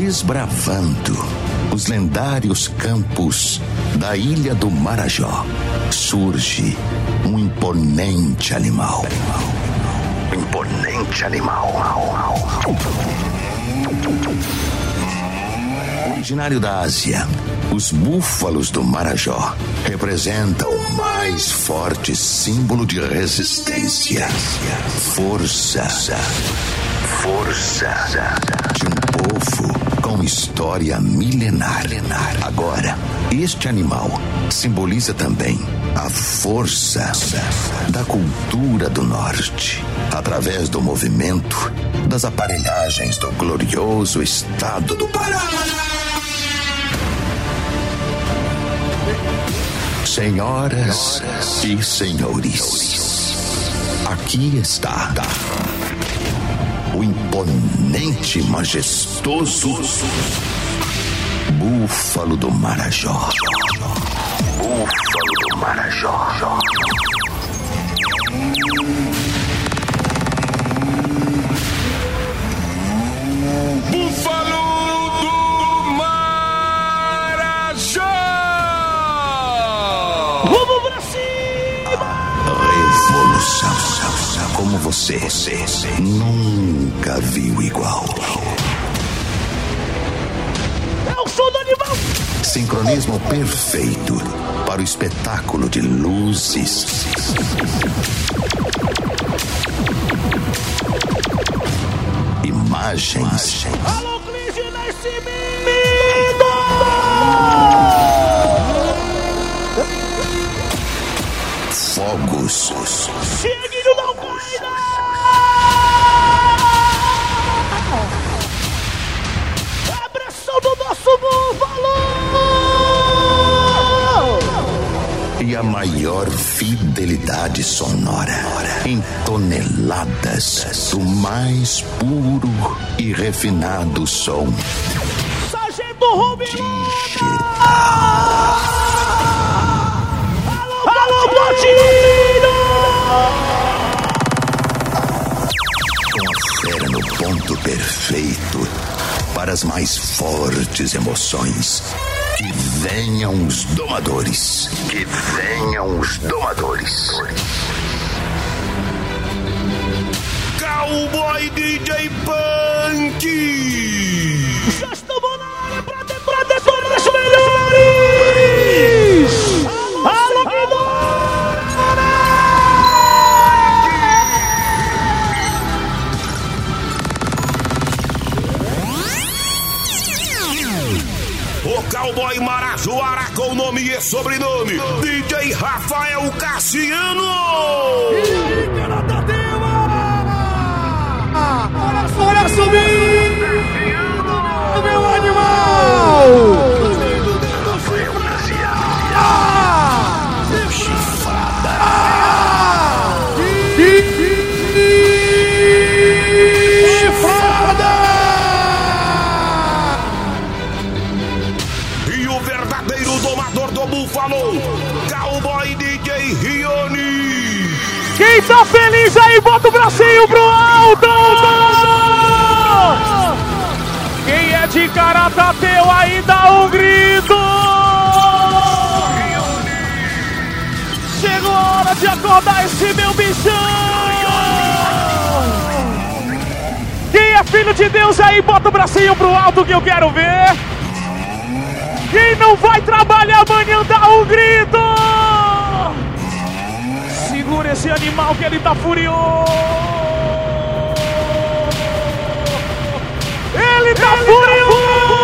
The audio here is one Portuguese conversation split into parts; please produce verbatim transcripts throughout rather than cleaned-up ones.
Desbravando os lendários campos da Ilha do Marajó, surge um imponente animal. Imponente animal. Originário da Ásia, os búfalos do Marajó representam o mais forte símbolo de resistência, força, força de um povo com história milenar. Agora, este animal simboliza também a força da cultura do norte, através do movimento das aparelhagens do glorioso estado do Pará. Senhoras e senhores, aqui está o imponente, majestoso Búfalo do Marajó. Búfalo do Marajó. Búfalo do Marajó. Vamos pra cima! Revolução como você, você nunca viu igual. É o som do animal! Sincronismo perfeito para o espetáculo de luzes, imagens. Alô, Clis Nascimento! Fogos. Cheguinho da Al-Qaeda! Abração do nosso búfalo! E a maior fidelidade sonora em toneladas do mais puro e refinado som. Sargento Rubinho! Alô, Botinho! Com a fera no ponto perfeito para as mais fortes emoções. Que venham os domadores. Que venham os domadores. Cowboy D J Punk. Já estamos na área pra detonar os melhores. Alô, O Cowboy Marajoara com nome e sobrenome, D J Rafael Cassiano. E garota tema! Olha só, olha subir! Meu animal! Chifrada. Chifrada! E o verdadeiro domador do búfalo, Cowboy D J Rioni. Quem tá feliz aí, bota o bracinho pro alto! Quem é de Caratateu aí, dá um grito! Chegou a hora de acordar esse meu bichão! Quem é filho de Deus aí, bota o bracinho pro alto que eu quero ver! Quem não vai trabalhar amanhã, dá um grito! Segura esse animal que ele tá furioso! Ele tá ele furioso!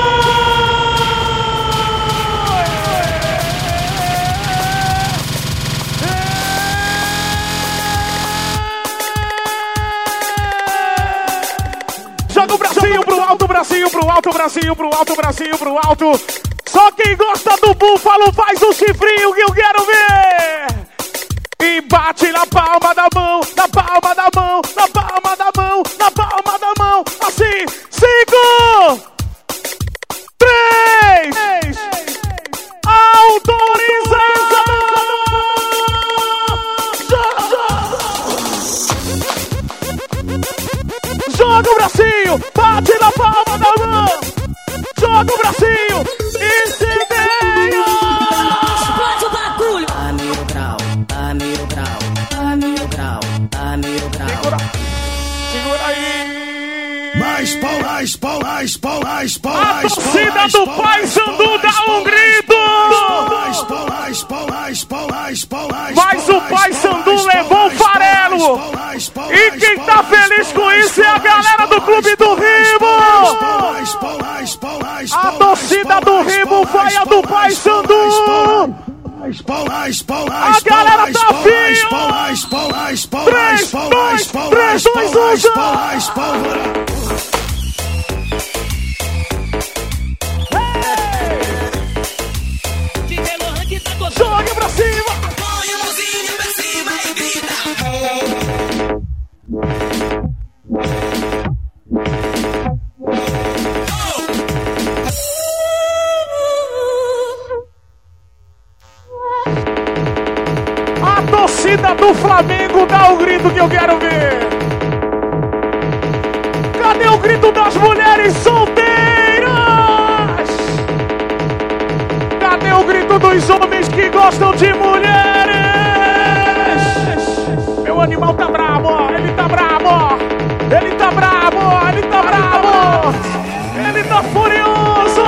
Tá Joga o bracinho pro alto, bracinho pro alto, bracinho pro alto, bracinho pro alto. Só quem gosta do búfalo faz o chifrinho que eu quero ver. E bate na palma da mão, na palma da mão, na palma da mão, na palma da mão. Assim, cinco, três, autorizado. Joga o bracinho, bate na palma da mão. joga o bracinho, incendeia! Explode o bagulho! A mil grau, a mil grau, a mil grau, a mil grau. Segura, segura aí! Mais pau, mais pau, mais pau, mais pau, A mais pau, torcida mais do pau, Pai mais Sandu pau, dá mais um pau, grito! mais pau, mais pau, mais pau, mais pau, mais Mas pau, o Pai mais pau, Sandu mais pau, levou o mais pau, farelo! mais pau, mais pau, E mais quem pau, tá mais feliz pau, com mais isso é a pau, galera mais do pau, Clube mais do pau, mais Rimo! pau, mais pau, mais pau, mais A pau, torcida mais do pau, mais Rimo pau, vai mais a do pau, Pai mais pau, Sandu! mais pau, mais pau, A mais pau, galera mais tá pau, mais afim, pau, ó. mais pau, mais pau, Três, mais pau, dois, mais pau, três, mais dois, pau, um, mais já. pau, mais pau, Joga pra cima! Põe a mãozinha pra cima e grita. A torcida do Flamengo dá o grito que eu quero ver! Cadê o grito das mulheres solteiras? Cadê o grito dos homens que gostam de mulheres? Meu animal tá brabo, ó. Ele tá brabo, ó. Ele tá brabo, ó. Ele tá brabo. Ele tá furioso.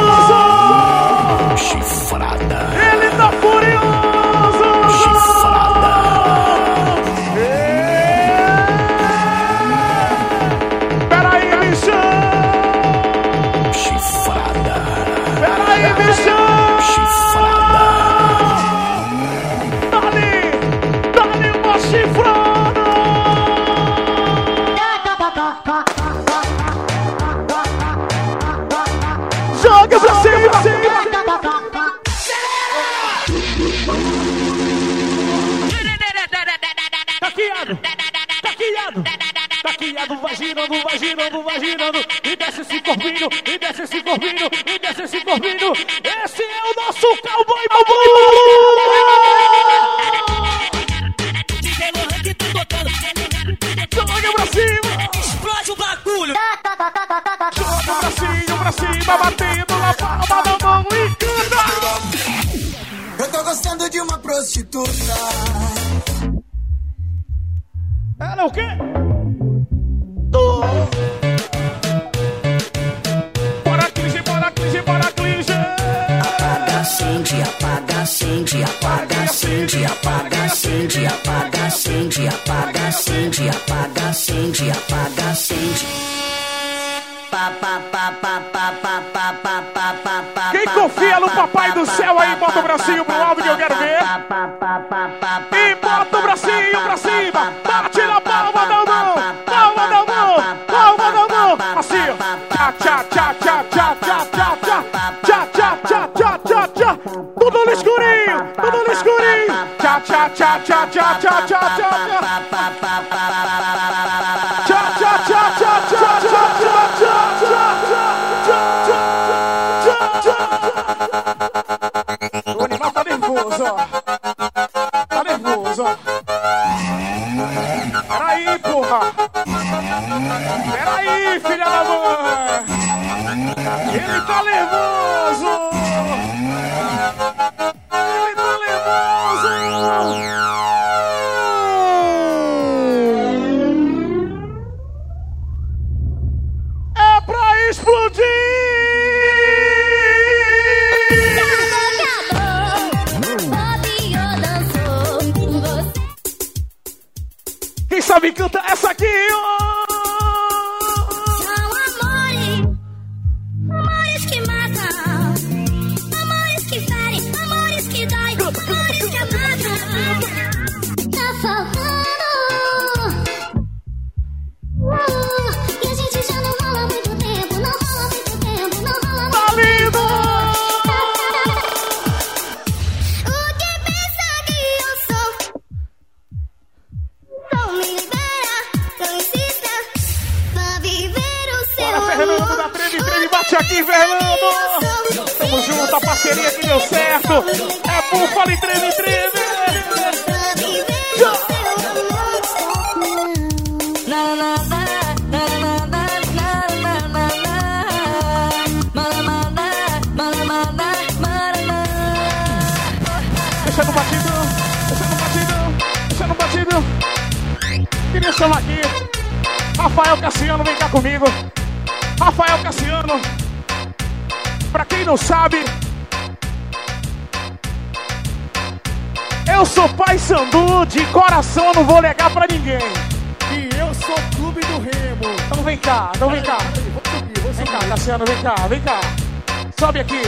chifrada, Ele tá furioso. chifrada, É. Peraí, bichão. chifrada, Peraí, bichão. chifrada. Dali, dali uma chifrada. Joga pra cima, pra cima. Taquiado, taquiado, taquiado, vai girando, vai girando, vai girando. E desce esse corpinho, e desce esse corpinho, e desce esse corpinho. Esse é o nosso cowboy babu. Joga pra cima, Explode o bagulho! joga pra cima, pra cima, batendo na palma da mão e canta. Eu tô gostando de uma prostituta. Ela é o quê? Tu. Bora, Clige, bora, Clige, bora, Clige. Apaga, acende, apaga, acende, apaga, acende, apaga, acende, apaga, acende, apaga, acende, apaga, acende, apaga, acende. Pa, pa, pa, pa, pa, pa, pa, pa, pa, pa, pa. Quem confia no Papai do Céu aí, bota o bracinho pro alto que eu quero ver. E bota o bracinho pra cima. Bate na palma da mão. Palma da mão. Palma da mão. Assim, ó. Tchá, tchá, tchá, tchá, tchá, tchá, tchá, tchá. Tchá, tchá, tchá, tchá, tchá, tchá. Tudo no escurinho. Tudo no escurinho. Tchá, tchá, tchá, tchá, tchá, tchá, tchá, tchá, tchá. Tchá, tchá, tchá, tchá, tchá, tchá, tchá, tchá, tchá, tchá, tchá, tchá, tchá. O animal tá nervoso, ó. Tá nervoso, ó. Peraí, porra. Peraí, filha da mãe. Ele tá nervoso. Ele tá nervoso. É pra explodir. Quem sabe canta essa aqui, ó. São amores, amores que matam, amores que ferem, amores que dói, amores que amatam. Tá faltando, uh, e a gente já não rola há muito tempo, não rola há muito tempo, não rola há Tá muito lindo. O que pensa que eu sou? Não me libera, não insista, pra viver o seu Bora, Fernando, da Treme, Treme, bate aqui, Fernando. Tamo junto, a parceria que deu certo. É Búfalo e Treme, Treme. pra viver o seu amor. Na, na, na, na, na, na, na, na, na, na, na, na, na, queria chamar aqui Rafael Cassiano, vem cá comigo. Rafael Cassiano, pra quem não sabe, eu sou Paysandu de coração, não vou negar pra ninguém. E eu sou Clube do Remo. Então vem cá, então vem cá. Vou subir, vou Vem subir. cá, Cassiano, vem cá, vem cá. Sobe aqui.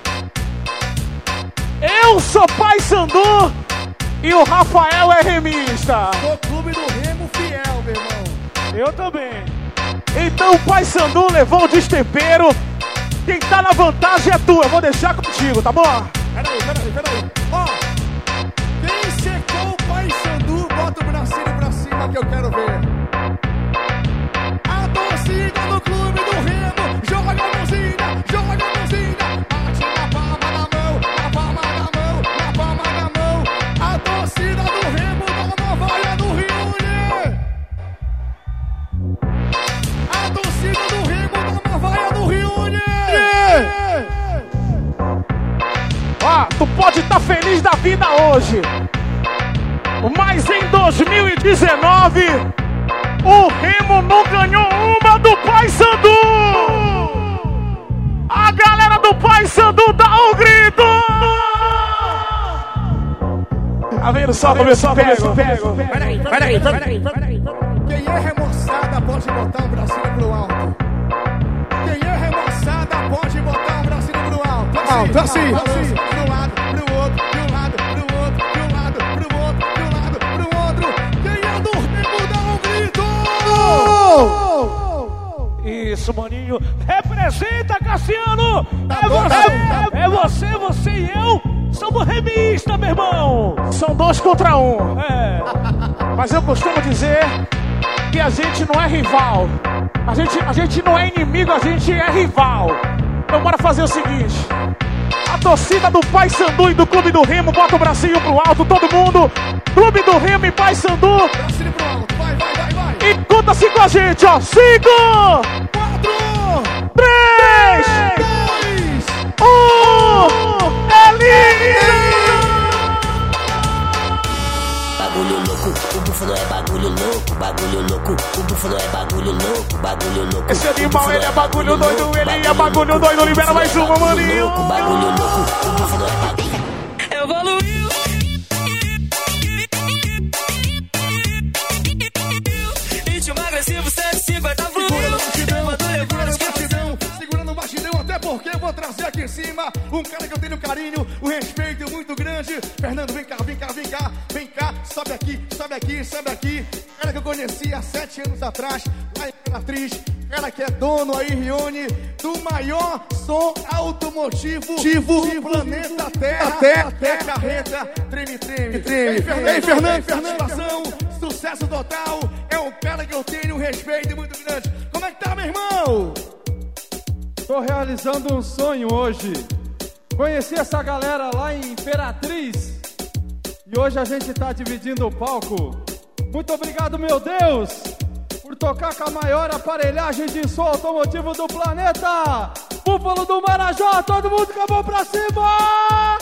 Eu sou Paysandu e o Rafael é remista. Sou Clube do Remo fiel, meu irmão. Eu também. Então o Paysandu levou o destempero. Quem tá na vantagem é tu, eu vou deixar contigo, tá bom? Peraí, peraí, peraí. Ó, quem secou o Paysandu, bota o bracinho pra cima que eu quero ver. A torcida do Clube do Remo, joga a mãozinha, joga a mãozinha. Bate na palma da mão, na palma da mão, na palma da mão. A torcida do Remo dá uma vaia no Rione. A torcida do Remo dá uma vaia no Rione. Ó, tu pode estar feliz da vida hoje, mas em dois mil e dezenove o Remo não ganhou uma do Paysandu. A galera do Paysandu dá um grito. Tá vendo só como eu só pego, pego. Peraí, peraí, peraí, peraí. Quem é remoçada pode botar um bracinho pro alto. Quem é remoçada pode botar um bracinho pro alto. Alto, assim, assim. Pro lado, pro outro, pro lado, pro outro, pro lado, pro outro, pro lado, pro outro. Quem é do Remo dá um grito. Isso, maninho. Representa, Cassiano. Tá É bom, você, tá bom. é você, você e eu. Somos remista, meu irmão. São dois contra um. É. Mas eu costumo dizer que a gente não é rival. A gente, a gente não é inimigo, a gente é rival. Então bora fazer o seguinte. A torcida do Paysandu e do Clube do Remo bota o bracinho pro alto, todo mundo. Clube do Remo e Paysandu. Bracinho pro alto, vai, vai, vai, vai. E conta assim com a gente, ó. Cinco, Quatro, três, dois, um. É lindo! Bagulho louco, o búfalo é bagulho louco, bagulho louco, o búfalo é bagulho louco, bagulho louco. Esse animal, ele é bagulho doido, ele é bagulho doido, libera mais uma, maninho. Bagulho louco, o búfalo é bagulho. Evoluiu. Ritmo agressivo, cento e cinquenta segurando o batidão, fluiu. segurando o batidão, segurando o batidão, até porque eu vou trazer aqui em cima um cara que eu tenho carinho, um respeito muito grande. Fernando, vem cá, vem cá, vem cá, vem cá, sobe aqui, sobe aqui, sobe aqui. Cara que eu conheci há sete anos atrás, lá em Imperatriz, cara que é dono aí, Rione, do maior som automotivo do planeta Terra, Terra, Terra, carreta, treme, treme, treme. Ei, Fernando, ei, Fernando, satisfação, sucesso total, é um cara que eu tenho um respeito muito grande. Como é que tá, meu irmão? Tô realizando um sonho hoje. Conheci essa galera lá em Imperatriz e hoje a gente tá dividindo o palco. Muito obrigado, meu Deus, por tocar com a maior aparelhagem de som automotivo do planeta. Búfalo do Marajó, todo mundo com a mão pra cima!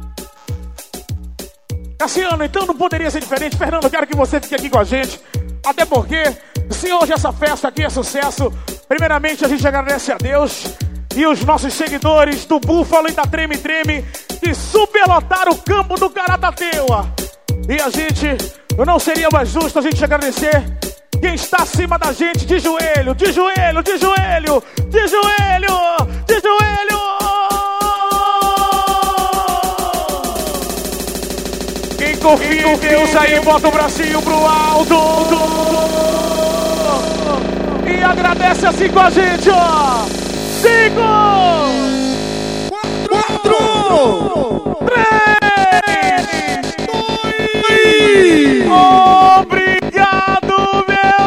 Cassiano, então não poderia ser diferente. Fernando, eu quero que você fique aqui com a gente. Até porque, se hoje essa festa aqui é sucesso, primeiramente a gente agradece a Deus e os nossos seguidores do Búfalo e da Treme Treme que superlotaram o campo do Caratateuá. E a gente, não seria mais justo a gente agradecer quem está acima da gente, de joelho, de joelho, de joelho, de joelho, de joelho. Quem confia em Deus aí, bota o bracinho pro alto. E agradece assim com a gente, ó. Cinco, Quatro, três, dois, obrigado, meu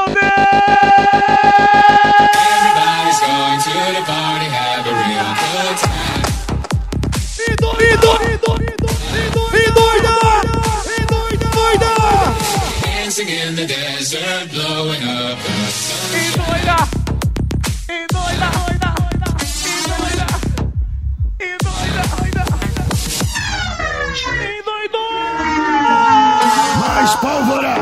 Everybody's going to the party, have a real good time. e doida, e doida, e doida, e doida, doida. Dancing in the desert, blowing up the sun. E doida, e doida, doida, doida, e doida, e doida, doida, e doida. Mais pólvora!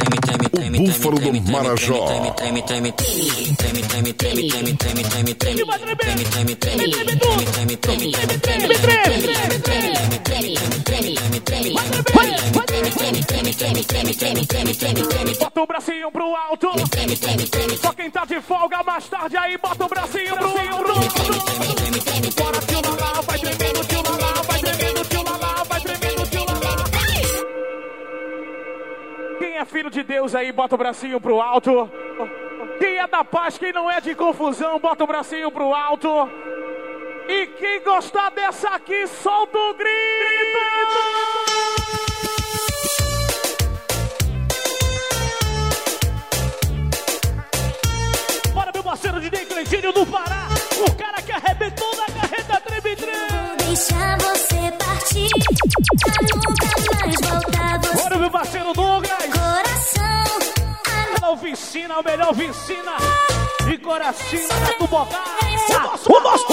O búfalo do Marajó. Treme, treme, treme, treme, treme, treme, treme, treme, treme, treme, treme, treme, treme, treme, treme, bota o bracinho pro alto. Só quem tá de folga mais tarde aí, bota o bracinho pro alto. Bora, tio Lala, vai tremendo, tio Lala, vai tremendo, tio Lala, vai tremendo, tio Lala. Quem é filho de Deus aí, bota o bracinho pro alto. Quem é da paz, quem não é de confusão, bota o bracinho pro alto. E quem gostar dessa aqui, solta o grito. Bora, meu parceiro D J Cleitinho do Pará, o cara que arrebentou na carreta treme treme. Deixa você partir, pra nunca mais voltar. Você bora, meu parceiro Douglas. coração, A oficina, a melhor oficina de coração da Tubocá. Vamos, vamos,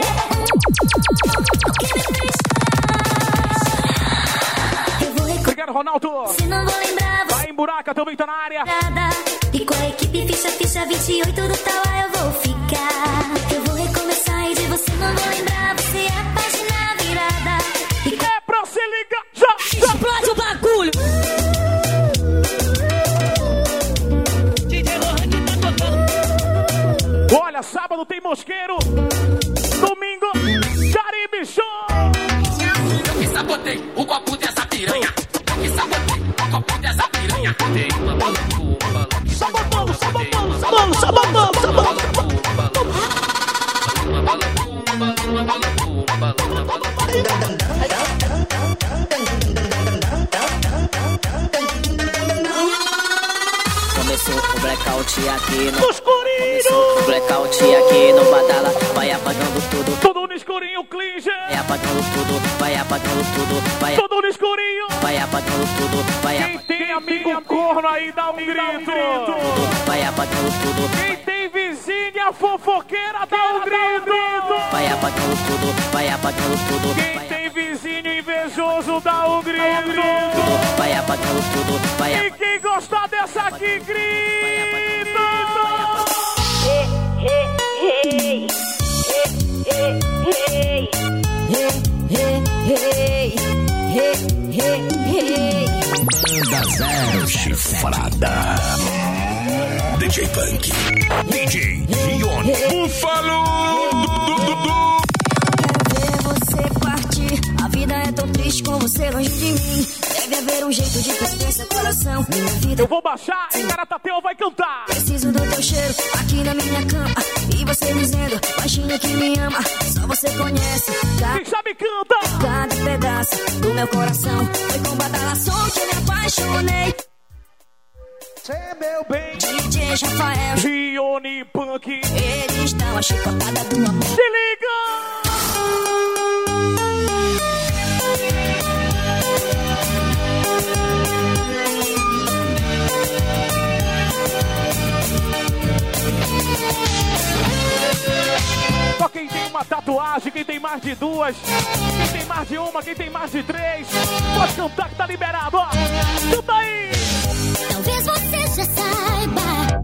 obrigado, Ronaldo. se não vou lembrar você. Vai em buraca, também tá na área. E com a equipe ficha, ficha vinte e oito do tal eu vou ficar. Eu vou recomeçar e de você não vou lembrar. Você é a página virada. E É pra se ligar, já, já. explode o bagulho. Olha, sábado tem Mosqueiro. Domingo, Caribe Show. Eu que sabotei o copo dessa piranha. Eu que sabotei o copo dessa piranha. Tem uma bala boa, Sabotando, sabotando, sabotando, sabotando, sabotando. uma bala boa, uma bala boa, uma bala boa. Começou o blackout aqui no... No escurinho. O blackout aqui no Badala. Vai apagando tudo, Tudo no escurinho, Klinger. vai apagando tudo, vai apagando tudo, vai, Tudo no escurinho. vai apagando tudo, vai Quem apagando tem amigo corno aí, dá um grito. tudo, vai apagando tudo, Quem tem vizinha fofoqueira, dá um grito. vai apagando tudo, vai apagando tudo, Quem vai, tem vizinho invejoso, dá um grito. vai apagando tudo, vai E apagando quem gostar dessa aqui, grita. Banda Zero Chifrada. D J Punk. D J Gion. Búfalo do, do, do. Quero ver você partir. A vida é tão triste com você longe de mim. Deve haver um jeito de prender seu coração. Minha vida Eu vou baixar e Caratateu vai cantar. preciso do teu cheiro aqui na minha cama. E você dizendo, baixinho que me ama. Só você conhece Quem sabe canta. cada pedaço do meu coração. Foi com badalação que eu me apaixonei. Cê é meu bem. D J Rafael, Gione Punk. eles dão a chicotada do amor. Se liga. Só quem tem uma tatuagem, quem tem mais de duas, quem tem mais de uma, quem tem mais de três, pode cantar que tá liberado, ó. Canta aí! Talvez você já saiba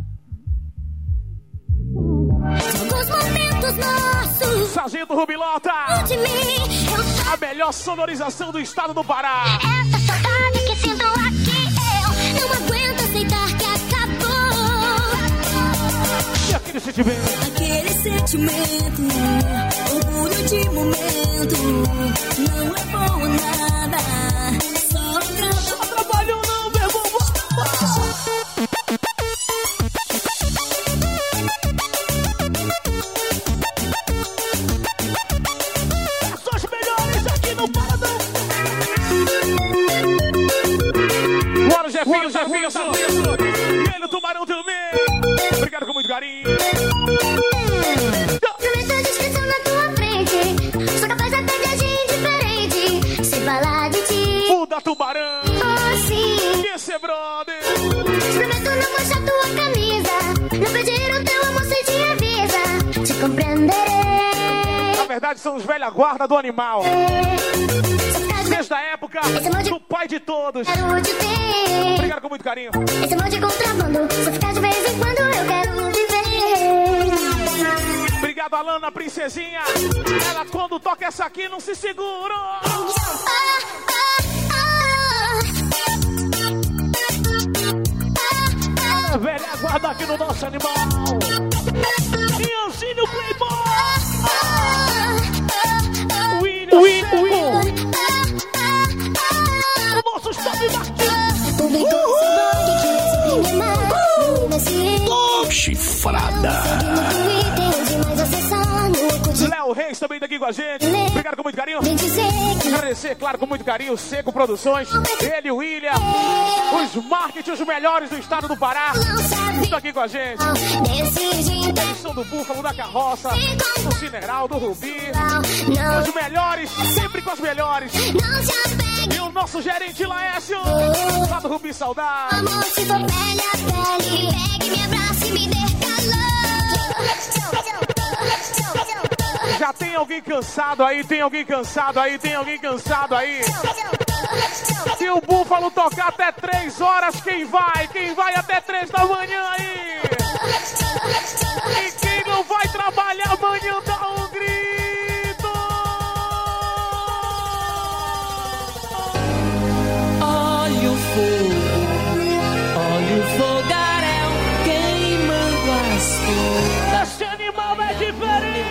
de alguns momentos nossos. Sargento Rubilota, De mim, eu a melhor sonorização do estado do Pará. essa saudade que sinto aqui. Eu não aguento aceitar que acabou. E aquele sentimento? Aquele sentimento, orgulho de momento, não é bom a nada. Só Só trabalho não, meu irmão. Ações melhores aqui no Paradão. Bora, Jefinho, Jefinho, Jefinho. E ele, o Tubarão também. Obrigado com muito carinho. Prometo descrição na tua frente. Sou capaz até de agir indiferente. Se falar de ti, Muda, Tubarão. oh sim. Esse é brother. Prometo não manchar tua camisa. Não pedir o teu amor sem te avisa. Te compreenderei. Na verdade, são os velha guarda do animal. Desde a época do pai de todos. Quero te ter. Obrigado com muito carinho. carinho. Esse monte de contrabando, só ficar de vez em quando eu quero viver. Obrigado, Alana, princesinha. Ela quando toca essa aqui não se segura. Ah, A velha guarda aqui no nosso animal. Ianzinho Playboy. William, William, William. O nosso Stop Martins. Top chifrada. Léo Reis também tá aqui com a gente. Obrigado com muito carinho. Agradecer, claro, com muito carinho. Seco Produções. Ele, o William. Os marketing, os melhores do estado do Pará. Estão aqui com a gente. Eles são do Búfalo, da Carroça, do Cineral, do Rubi. Os melhores, sempre com os melhores. E o nosso gerente Laércio, lá do Rubi Saudade. Amor, se for velha pele, pegue, me abrace e me dê calor. Já tem alguém cansado aí, tem alguém cansado aí, tem alguém cansado aí. Se o Búfalo tocar até três horas, quem vai? Quem vai até três da manhã aí? E quem não vai trabalhar amanhã dá um grito. Olha o fogo, olha o fogaréu queimando as flores. Esse animal é diferente.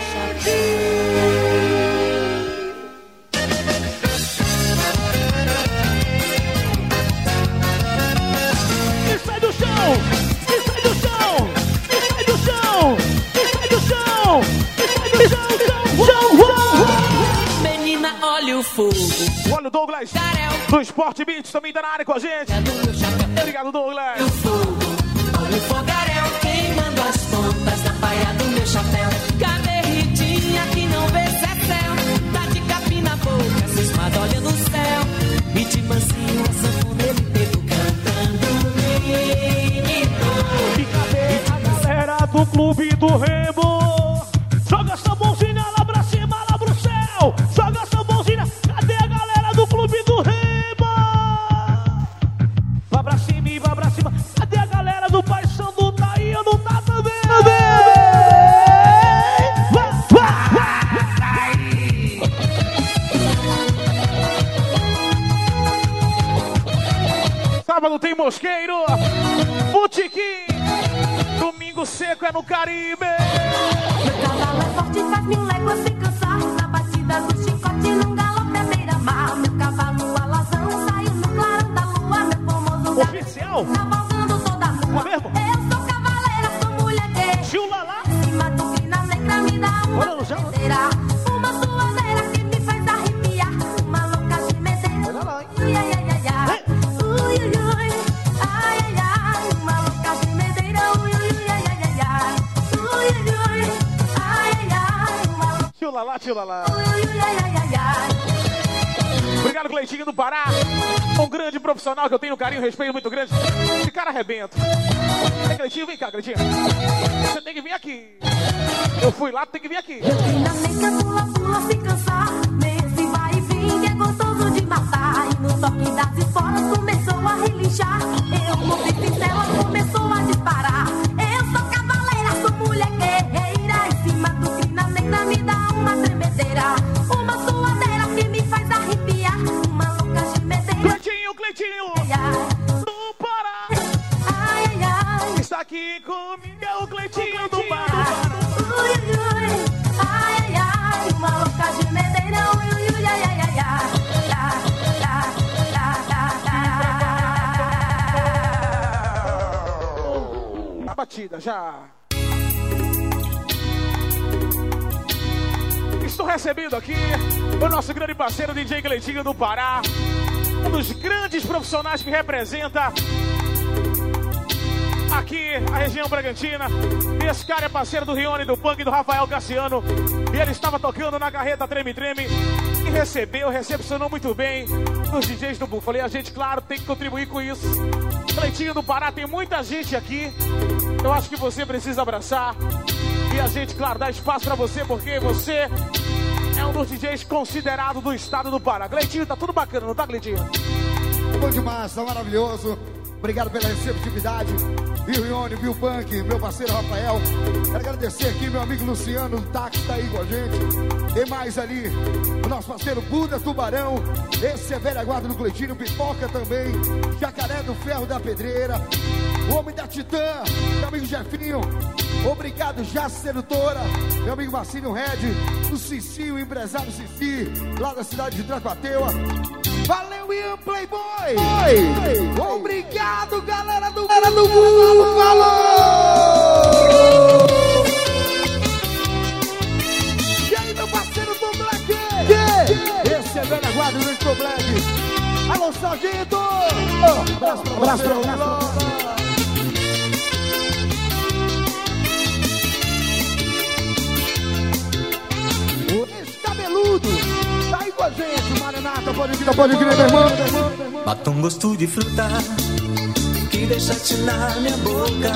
E sai do chão, e sai do chão, e sai do chão, e sai do chão, e sai do chão, chão, chão. Menina, olha o fogo. Olha o Douglas do Sport Beats também tá na área com a gente. Obrigado, Douglas. Olha o fogo, olha o fogaréu queimando as pontas da paia do meu chapéu. Cadê Ritinha que não vê se é céu? Tá de capim na boca, cismada olhando o céu. E de mansinho a sanfoneira inteiro cantando menino. E cadê a galera do Clube do Remo? Joga essa mãozinha lá pra cima, lá pro céu. Joga essa mãozinha. Cadê a galera do Clube do Remo? Vai pra cima e vai pra cima. Cadê a galera do Paysandu? Tá aí ou não tá também? Sábado tem Mosqueiro, Botequim, domingo seco é no Caribe. Meu cavalo é forte, faz mil léguas sem cansar. Na batida do chicote, num galope à beira-mar. Meu cavalo alazão saiu no clarão da lua. Meu famoso oficial, cavalgando toda nua. Mesmo? Eu sou cavaleira, sou mulher guerreira. Chula lá. Em cima do crina negra me dá uma tremedeira. Uma suadeira que me faz arrepiar. Uma louca gemedeira. Olha lá, hein? Ui, ai, ai, ai, ai. Ui, ui, ui. Ai, ai, ai. Uma louca gemedeira. Ui, ui, ui, ai, ai, ai, ai. Ui, ui, ui. Ai, ai, ai. Uma louca. Chula lá, chula lá. Ui, ui, ui, ai, ai, ai, ai. Obrigado, Cleitinho do Pará. Um grande profissional que eu tenho um carinho e respeito muito grande. Esse cara arrebenta. Ei, Cleitinho, vem cá, Cleitinho. Você tem que vir aqui. Eu fui lá, tu tem que vir aqui. Na meca pula, pula, se cansar. Nesse vai e vem que é gostoso de matar. E no toque das esporas começou a relinchar. Eu movi pincela, começou a disparar. Eu sou cavaleira, sou mulher guerreira. Em cima do crina negra me dá uma tremedeira. Uma suadeira que me faz arrepiar. Uma louca gemedeira. Cleitinho, Cleitinho do Pará. Ai, ai, ai. Está aqui comigo, é o Cleitinho do Pará. Ui, ui, ui. Ai, ai, ai. Uma louca gemedeira. Ui, ui, ui, ai, ai, ai, ai. Lá, lá, lá, lá, lá. A batida, já. Estou recebendo aqui o nosso grande parceiro D J Cleitinho do Pará. Um dos grandes profissionais que representa aqui a região Bragantina. Esse cara é parceiro do Rione, do Punk e do Rafael Cassiano. E ele estava tocando na carreta Treme Treme e recebeu, recepcionou muito bem os D Js do Búfalo. E a gente, claro, tem que contribuir com isso. Cleitinho do Pará, tem muita gente aqui. Eu acho que você precisa abraçar. E a gente, claro, dá espaço pra você, porque você é um dos D Js considerados do estado do Pará. Cleitinho, tá tudo bacana, não tá, Cleitinho? Bom demais, tá maravilhoso. Obrigado pela receptividade. Viu, Ione, viu, Punk, meu parceiro Rafael. Quero agradecer aqui meu amigo Luciano, o táxi tá aí com a gente. Tem mais ali, o nosso parceiro Buda Tubarão. Esse é velha guarda do Cleitinho, Pipoca também. Jacaré do Ferro da Pedreira. O Homem da Titã, meu amigo Jefinho. Obrigado, Jace Sedutora. Meu amigo Marcinho Red. O Cici, o empresário Cici, lá da cidade de Trapateua. Valeu, Ian Playboy! Oi. Obrigado, galera do Galera do Mundo! Falou! E aí, meu parceiro Tom Black? Yeah. Esse é velha guarda do Tom Black. Alô, Sargento! Oh, abraço pra abraço você, pra abraço. Cabeludo, tá aí com a gente, Marinata, pode vir, pode vir, meu irmão. Bata um gosto de fruta que deixa-te na minha boca.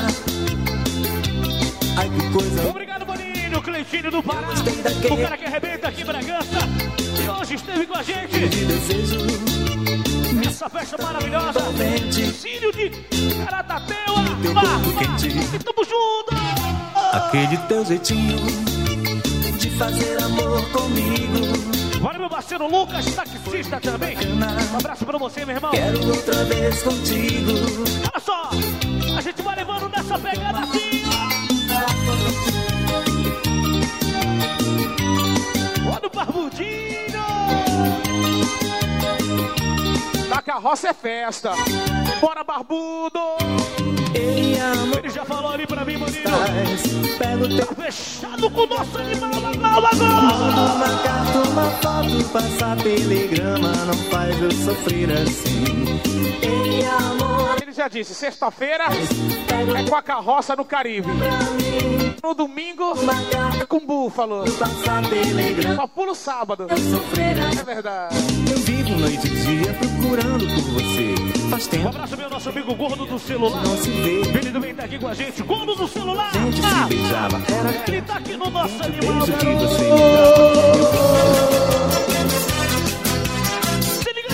Ai, que coisa. Obrigado, Boninho, Cleitinho do Pará, o cara que arrebenta aqui em Bragança. E hoje esteve com a gente nessa festa maravilhosa. Cílio de Caratapeua, e tamo junto. Aquele teu jeitinho de fazer amor comigo. Valeu, meu parceiro Lucas, taxista também. Um abraço pra você, meu irmão. Quero outra vez contigo. Olha só, a gente vai levando nessa pegada assim. Olha o barbudinho. Na carroça é festa. Bora, barbudo. Ei, amor, ele já falou ali pra mim, maninho. Pega o teu... Tá fechado com o nosso animal agora. Uma carta, uma foto, passar telegrama, não faz eu sofrer assim. Ei, amor. Ele já disse, sexta-feira é com a carroça no Caribe. No domingo é com búfalo. Só pulo sábado. É verdade. Eu vivo noite e dia procurando por você. Faz tempo. Um abraço, meu nosso amigo gordo do celular. Não se vê. Ele também tá aqui com a gente. Gordo do celular. Gente ah, se beijava. Era ele tá aqui no nosso animal. Beijo que você me dava. Se liga.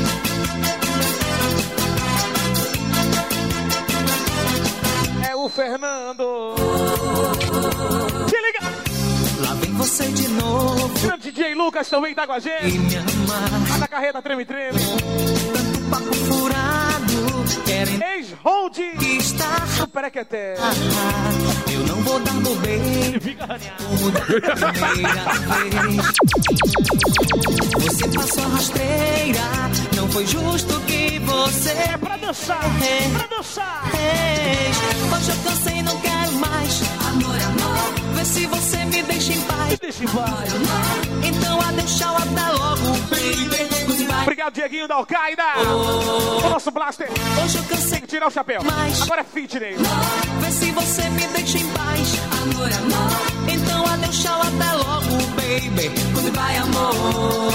É o Fernando. Se liga. Lá vem você de novo. Grande D J Lucas também tá com a gente. E me amar. Lá da carreta treme treme. Tanto papo furado. Querem ex-hold estar no Perequeté. Ah, eu não vou dar bobeira. Ele fica raneado. Como da primeira vez. Você passou a rasteira. Não foi justo que você. É pra dançar. É pra dançar. Hoje eu cansei e não quero mais. Amor, amor. Vê se você me deixa em paz. Me deixa em paz. Então adeus, tchau, até logo, baby. Obrigado, Dieguinho da Al-Qaeda. Oh. O nosso blaster. Hoje eu cansei. Tem que tirar o chapéu. Mas agora é fitness. Vê se você me deixa em paz. Amor, amor. Então adeus, tchau, até logo, baby. Goodbye, amor.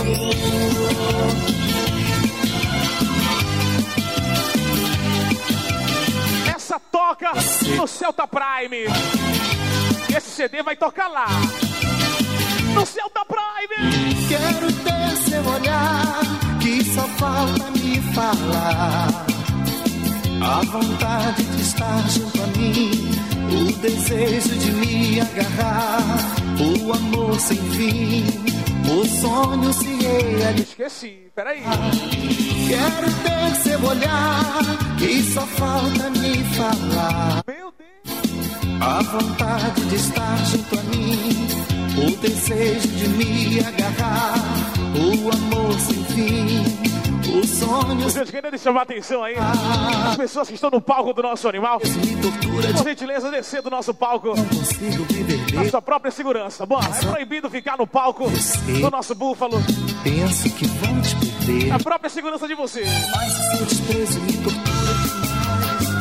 Essa toca no Celta Prime. Esse C D vai tocar lá. No Celta Prime. Quero ter seu olhar, que só falta me falar. A vontade de estar junto a mim, o desejo de me agarrar, o amor sem fim, o sonho se realizar. Esqueci, peraí. Quero ter seu olhar, que só falta me falar. Meu Deus. A vontade de estar junto a mim, o desejo de me agarrar, o amor sem fim, o sonho... Vocês querem chamar a atenção aí? As pessoas que estão no palco do nosso animal. Por gentileza, descer do nosso palco. Na sua própria segurança. Bom, é proibido ficar no palco do nosso búfalo. Penso que vão te perder. Na própria segurança de você. Mas o seu desprezo me tortura demais.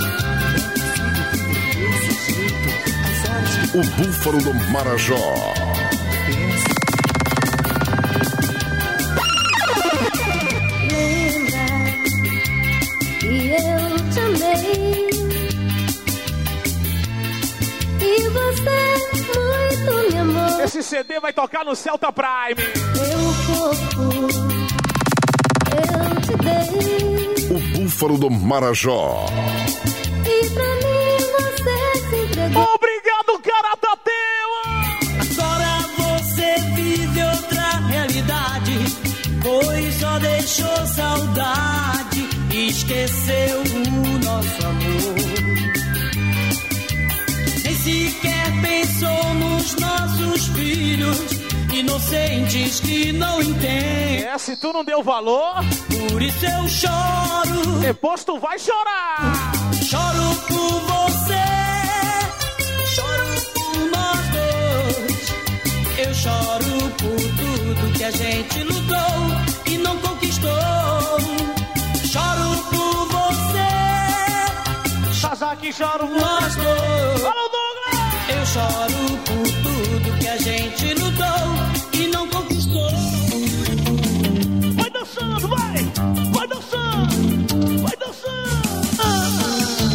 O Búfalo do Marajó. Lembra que eu te amei e você muito me amou. Esse C D vai tocar no Celta Prime. Meu corpo eu te dei. O Búfalo do Marajó. E pra mim você se entregou. Obrigado, Caratateu! Agora você vive outra realidade, pois só deixou saudade e esqueceu o nosso amor. Nem sequer pensou nos nossos filhos, inocentes que não entendem. É, se tu não deu valor, por isso eu choro. Depois tu vai chorar. Choro por você, choro por nós dois. Eu choro por tudo que a gente lutou e não conquistou. Choro por você, Sazaki, choro por nós dois. Fala, Douglas! Eu choro por tudo que a gente lutou e não conquistou. Vai dançando, vai! Vai dançando! Vai dançando! Ah.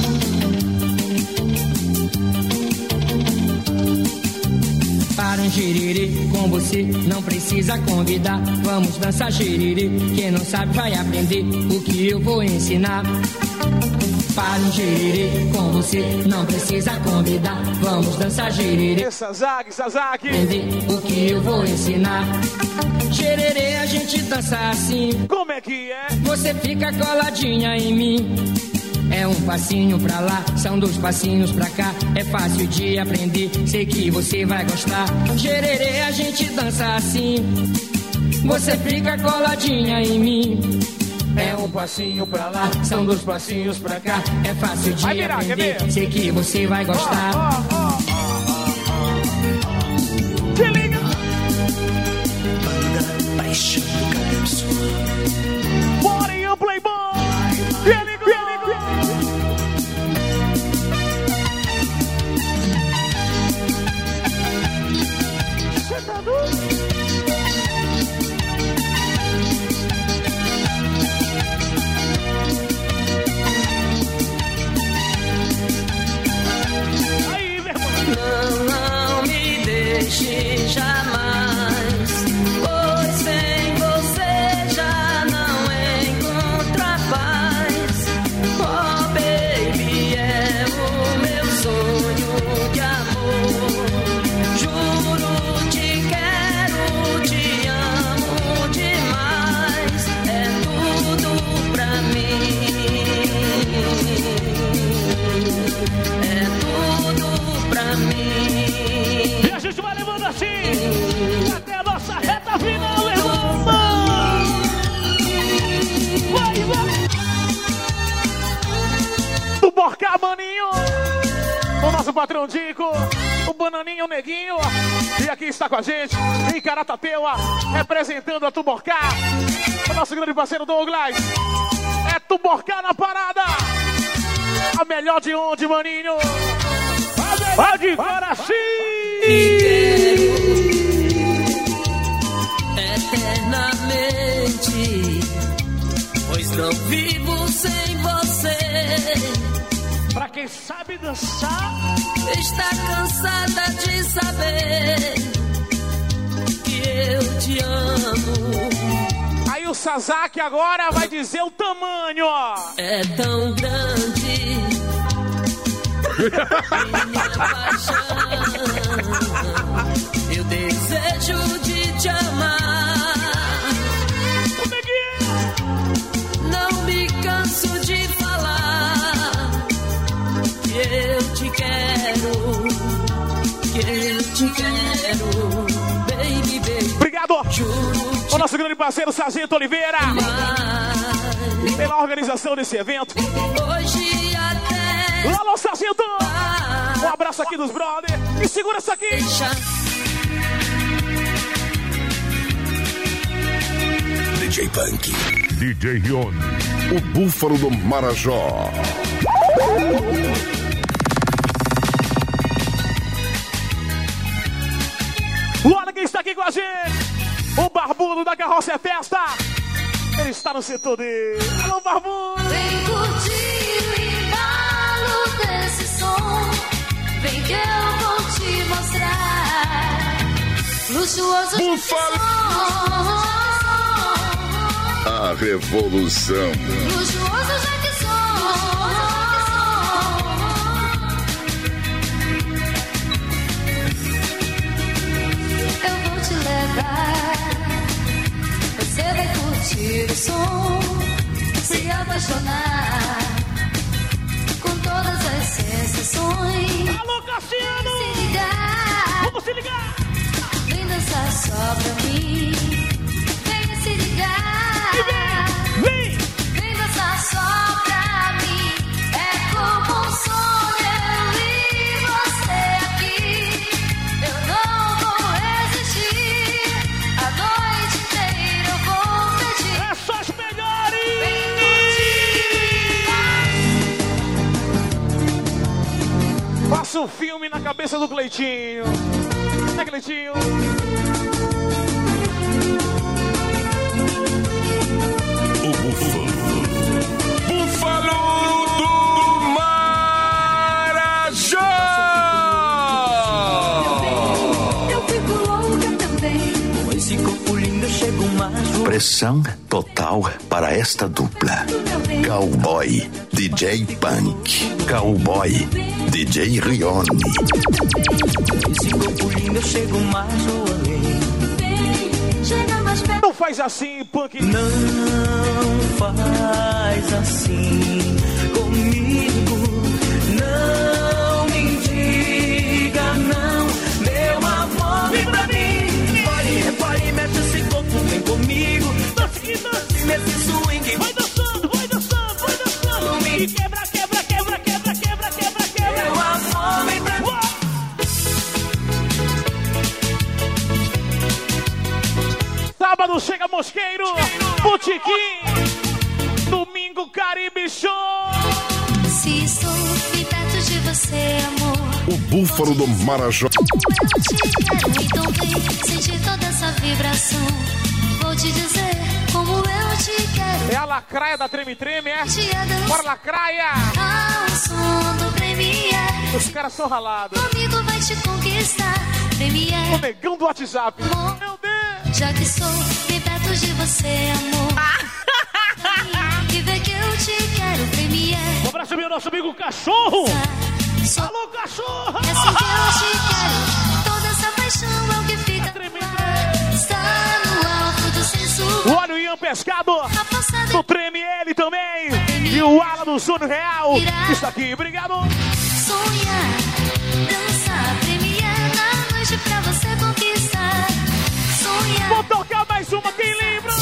Para um xiriri com você não precisa convidar. Vamos dançar xiriri, quem não sabe vai aprender o que eu vou ensinar. Para um xiriri com você não precisa convidar. Vamos dançar xiriri. Sazaki, Sazaki. Aprender o que eu vou ensinar. Xererê a gente dança assim. Como é que é? Você fica coladinha em mim. É um passinho pra lá, são dois passinhos pra cá. É fácil de aprender, sei que você vai gostar. Xererê a gente dança assim. Você fica coladinha em mim. É um passinho pra lá, são dois passinhos pra cá. É fácil de vai virar, aprender, sei que você vai gostar. Oh, oh, oh, oh. Se liga! Banda Paixão do Calypso. Bora o Playboy! Ele, ele, você tá doido? Não, não me deixe jamais, pois sem você já não encontro paz. Oh baby, é o meu sonho de amor. Juro, te quero, te amo demais. É tudo pra mim. É tudo pra mim. E a gente vai levando assim até a nossa reta final, levando. Vai, vai. Do Borcá, maninho. O nosso patrão Dico. O Bananinho, o Neguinho. E aqui está com a gente em Caratateu, representando a Tuborcá. O nosso grande parceiro Douglas. É Tuborcá na parada. A melhor de onde, maninho? Vai de Guaraci! Eternamente, pois não vivo sem você. Pra quem sabe dançar, está cansada de saber que eu te amo. Aí o Sazaki agora vai dizer o tamanho, ó. É tão grande minha paixão. Eu desejo de te amar. Como é que é? Não me canso de falar que eu te quero, que eu te quero, baby, baby. Obrigado. O nosso grande parceiro Sargento Oliveira, pela organização desse evento. Hoje até Alô, Sargento! Um abraço aqui dos brothers. E segura isso aqui. D J Punk, D J Rion, o Búfalo do Marajó. Olha quem está aqui com a gente. O Barbudo da Carroça é Festa. Ele está no setor de... Alô, Barbudo! Vem curtir o embalo desse som. Vem que eu vou te mostrar. Luxuoso Búfalo. som. A revolução. Luxuoso já que Sebastiano! Se ligar. Vamos se ligar! Vem dançar só pra mim. Vem se ligar. E vem, vem! Vem dançar só pra mim. É como um sonho eu e você aqui. Eu não vou resistir. A noite inteira eu vou pedir. É só os melhores! Vem curtir. Passa um filme na cabeça do Cleitinho. Né, Cleitinho? O Búfalo. Búfalo do Marajó! Eu fico louca também. Com esse corpo lindo eu chego mais. Pressão total para esta dupla. Cowboy, D J Punk. Cowboy, D J Rione. Com esse corpo lindo eu chego mais no além. Chega mais perto. Não faz assim, Punk! Não faz assim comigo. Não me diga não, meu amor, vem pra mim. Pode, repare, mete esse corpo, vem comigo. Dance que dance! Nesse swing, Vai dançando, vai dançando, vai dançando! E quebra, quebra, quebra, quebra, quebra, quebra, quebra! meu amor, vem pra mim. Sábado chega Mosqueiro, Botequim, domingo Caribe Show. Se estou bem perto de você, amor. O Búfalo do Marajó. Eu te quero, então vem sentir toda essa vibração. Vou te dizer como eu te quero. É a lacraia da Treme Treme, é? Dia dançar Bora, lacraia! ao som do Premier. Os caras são ralados. Comigo vai te conquistar, Premier. O negão do WhatsApp. Amor, Meu Deus! já que estou bem perto de você, amor. E vê que eu te quero, Premier. Um abraço, meu nosso amigo Cachorro! Só Alô, Cachorro! é assim que eu te quero. Toda essa paixão é o que fica Treme no ar. Está no alto do senso. Olha o Ian Pescado! Do Treme ele também! E o Ala do Sono Real! Está aqui, obrigado! Sonhar, dançar, Premier na noite pra você conquistar. Sonhar. Vou tocar mais uma, quem lembra?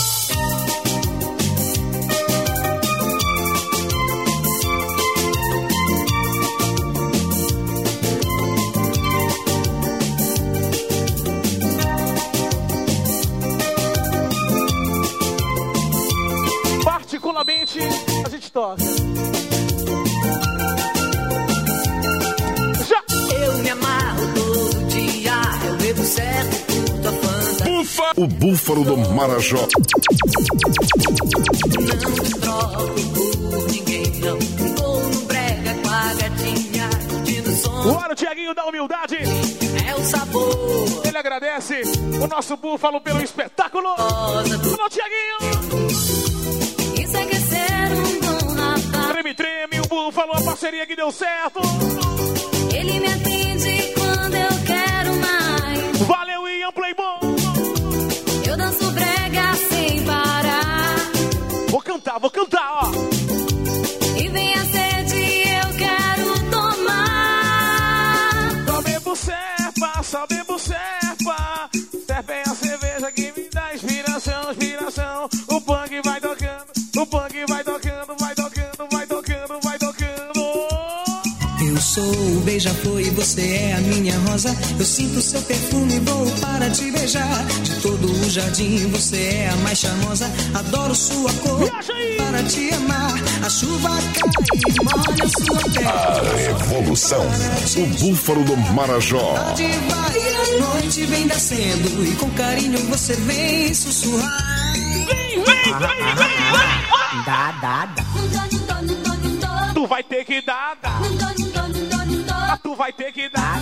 Particularmente, a gente toca. Já! Eu me amarro todo dia, eu bebo certo por tua fanta. Bufa. O Búfalo do Marajó. Não te troco por ninguém, não. Vou no brega com a gatinha, curtindo o som. Olha o Tiaguinho da humildade. É o sabor. Ele agradece o nosso Búfalo pelo espetáculo. Alô, Tiaguinho. Isso é que é ser um bom rapaz. Treme, treme, o Búfalo, a parceria que deu certo. Ele me atende quando eu quero mais. Valeu, Ian Playboy. Eu danço brega sem parar. Vou cantar, vou cantar, ó. E vem a sede, eu quero tomar. Só bebo serpa, só bebo serpa. Serpa é a cerveja que me dá inspiração, inspiração. O punk vai tocando, o punk vai tocando, vai tocando, vai tocando, vai tocando. Eu sou o beija-flor e você é a minha rosa. Eu sinto seu perfume e vou para te beijar. De todo o jardim você é a mais charmosa. Adoro sua cor para te amar. A chuva cai e molha sua pele. A revolução. O Búfalo do Marajó. Tarde vai e a noite vem descendo. E com carinho você vem sussurrar. Vem, vem, vem, vem, vem. Dá, dá, dá. Tu vai ter que dar, dá. Ah, tu vai ter que dar.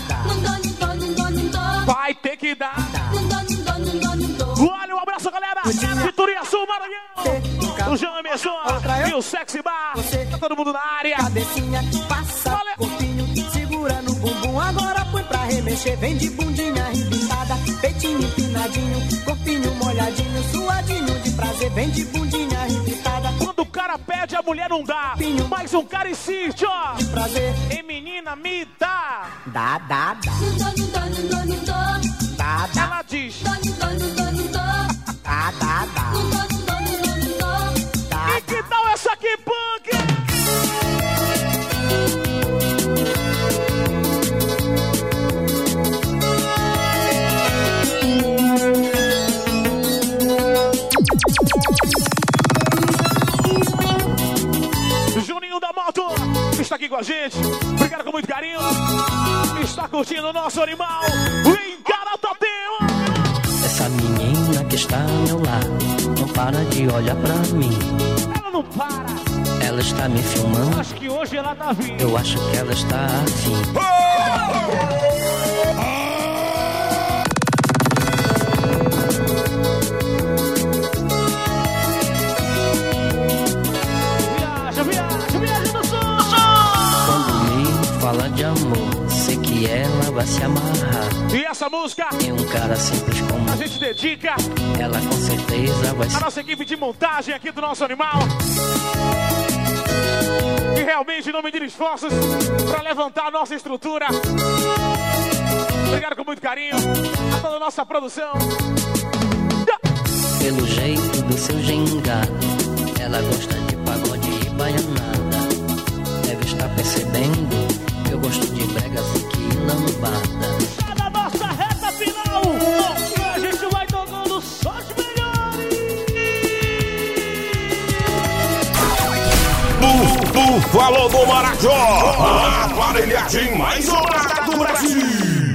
Vai ter que dar. Olha, um abraço, galera. De Turiaçu, Maranhão. O Jean Emerson e o Sexy Bar. Tá todo mundo na área. Cabecinha, passa, Olha. corpinho, segura no bumbum. Agora põe pra remexer. Vem de bundinha rebiçada, peitinho empinadinho, corpinho molhadinho, suadinho de prazer. Vem de bundinha rebiçada. Quando o cara pede, a mulher não dá. Mas um cara insiste, ó. De prazer. E menina, me dá. dá, dá, dá. Não dou, não dou, não dou, não dou. Dá, dá. Ela diz. Dou, não dou, não dou, não dou. Dá, dá, dá. Não dou, não dou, não dou, não dou. Dá, E que tal essa aqui, punk? Juninho da Moto está aqui com a gente. Obrigado com muito carinho. Está curtindo o nosso animal. O Engaratadeu. Essa menina que está ao meu lado não para de olhar pra mim. Ela não para. Ela está me filmando. Acho que hoje ela tá vindo. Eu acho que ela está afim. Viaja, viaja, viaja no som. Quando me fala de amor, sei que ela vai se amarrar. E essa música Em um cara simples como a gente dedica ela, com certeza vai a se... nossa equipe de montagem aqui do nosso animal. Que realmente não medir esforços para levantar a nossa estrutura. Obrigado com muito carinho a toda a nossa produção. Pelo jeito do seu gingado, ela gosta de pagode e baianada. Deve estar percebendo que eu gosto de bregas e que lambada. É da nossa reta final. E a gente vai tocando só os melhores. Búfalo do Marajó, a aparelhagem mais barata do Brasil.